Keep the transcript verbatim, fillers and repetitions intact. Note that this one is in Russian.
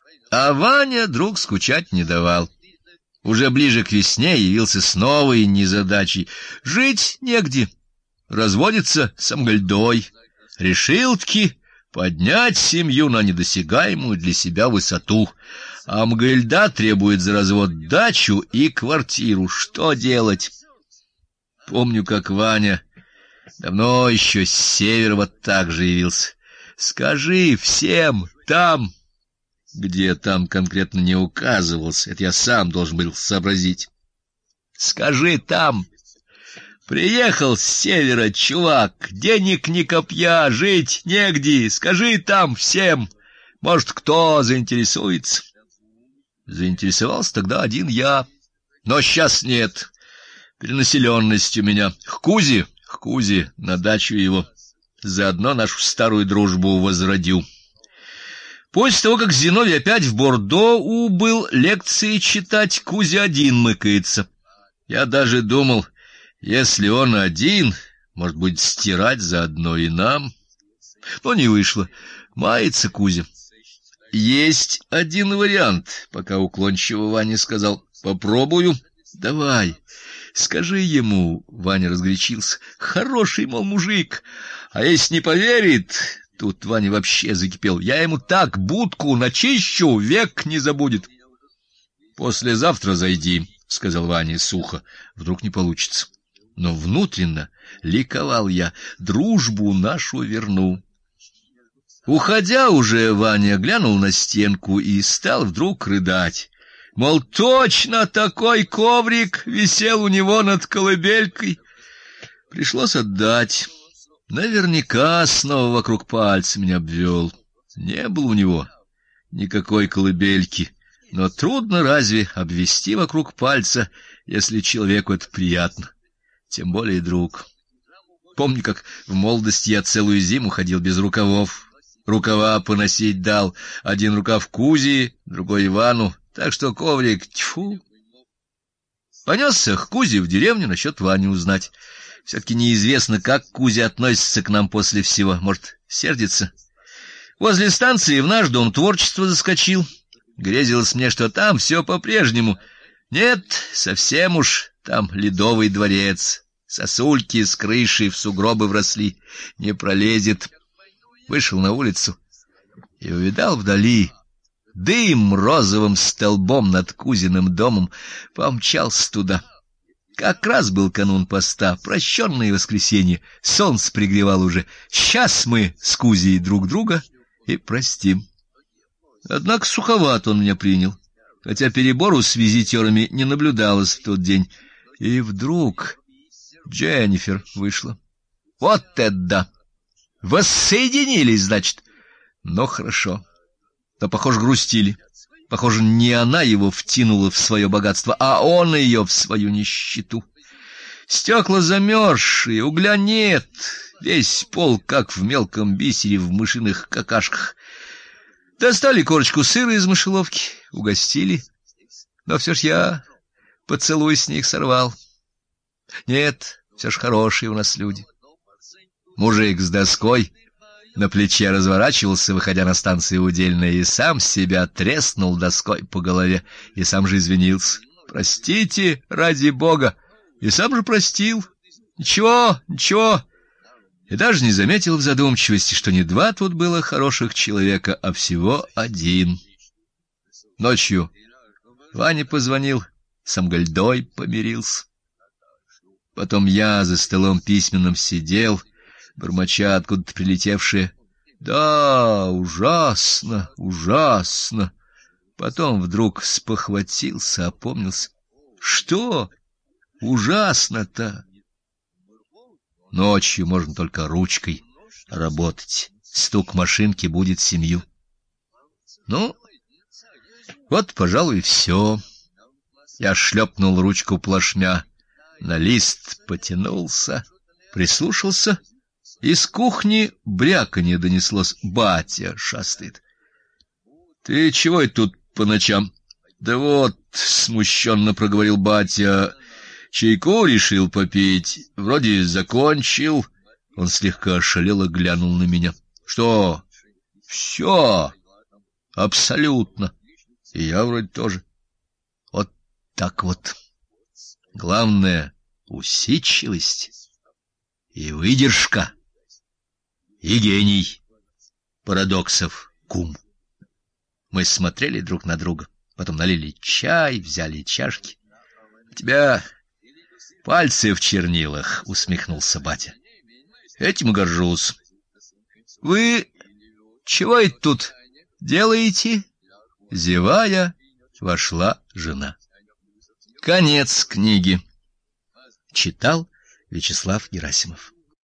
А Ваня друг скучать не давал. Уже ближе к весне явился с новой незадачей. Жить негде, разводится самгольдой. Решил-таки поднять семью на недосягаемую для себя высоту. А Мгильда требует за развод дачу и квартиру. Что делать? Помню, как Ваня давно еще с севера вот так же явился. Скажи всем там, где там конкретно не указывался, это я сам должен был сообразить. Скажи там, приехал с севера чувак, денег ни копья, жить негде, скажи там всем, может, кто заинтересуется. Заинтересовался тогда один я, но сейчас нет. Перенаселенность у меня. К Кузе, к Кузе, на дачу его. Заодно нашу старую дружбу возродю. После того, как Зиновий опять в Бордо убыл лекции читать, Кузя один мыкается. Я даже думал, если он один, может быть, стирать заодно и нам. Но не вышло. Мается Кузя. Есть один вариант, пока уклончиво Ваня сказал: попробую. Давай, скажи ему. Ваня разгорячился. Хороший, мол, мужик. А если не поверит, тут Ваня вообще закипел. Я ему так будку начищу, век не забудет. Послезавтра зайди, сказал Ваня сухо. Вдруг не получится. Но внутренно ликовал я. Дружбу нашу верну. Уходя уже, Ваня глянул на стенку и стал вдруг рыдать. Мол, точно такой коврик висел у него над колыбелькой. Пришлось отдать. Наверняка снова вокруг пальца меня обвел. Не было у него никакой колыбельки, но трудно разве обвести вокруг пальца, если человеку это приятно, тем более друг. Помню, как в молодости я целую зиму ходил без рукавов. Рукава поносить дал, один рукав Кузе, другой Ивану, так что коврик, тьфу. Понесся к Кузе в деревню насчет Вани узнать. Все-таки неизвестно, как Кузя относится к нам после всего, может, сердится. Возле станции в наш дом творчества заскочил. Грезилось мне, что там все по-прежнему. Нет, совсем уж там ледовый дворец. Сосульки с крыши в сугробы вросли, не пролезет. Вышел на улицу и увидал вдали дым розовым столбом над Кузиным домом, помчался туда. Как раз был канун поста, прощенное воскресенье, солнце пригревало уже. Сейчас мы с Кузей друг друга и простим. Однако суховат он меня принял, хотя перебору с визитерами не наблюдалось в тот день. И вдруг Дженнифер вышла. Вот это да! Воссоединились, значит. Но хорошо. Но, похоже, грустили. Похоже, не она его втянула в свое богатство, а он ее в свою нищету. Стекла замерзшие, угля нет, весь пол как в мелком бисере в мышиных какашках. Достали корочку сыра из мышеловки, угостили. Но все ж я поцелуй с них сорвал. Нет, все ж хорошие у нас люди. Мужик с доской на плече разворачивался, выходя на станцию Удельная, и сам себя треснул доской по голове, и сам же извинился. Простите, ради Бога, и сам же простил. Ничего, ничего. И даже не заметил в задумчивости, что не два тут было хороших человека, а всего один. Ночью Ваня позвонил, с Амгольдой помирился. Потом я за столом письменным сидел, бормоча откуда-то прилетевшее: да, ужасно, ужасно. Потом вдруг спохватился, опомнился. Что ужасно-то? Ночью можно только ручкой работать. Стук машинки будет семью. Ну, вот, пожалуй, и все. Я шлепнул ручку плашмя, на лист потянулся, прислушался. Из кухни бряканье донеслось. Батя шастает. — Ты чего это тут по ночам? — Да вот, — смущенно проговорил батя, — чайку решил попить. Вроде закончил. Он слегка ошалело глянул на меня. — Что? — Все. Абсолютно. И я вроде тоже. Вот так вот. Главное — усидчивость и выдержка, и гений парадоксов кум. Мы смотрели друг на друга, потом налили чай, взяли чашки. — У тебя пальцы в чернилах, — усмехнулся батя. — Этим горжусь. — Вы чего это тут делаете? Зевая, вошла жена. Конец книги. Читал Вячеслав Герасимов.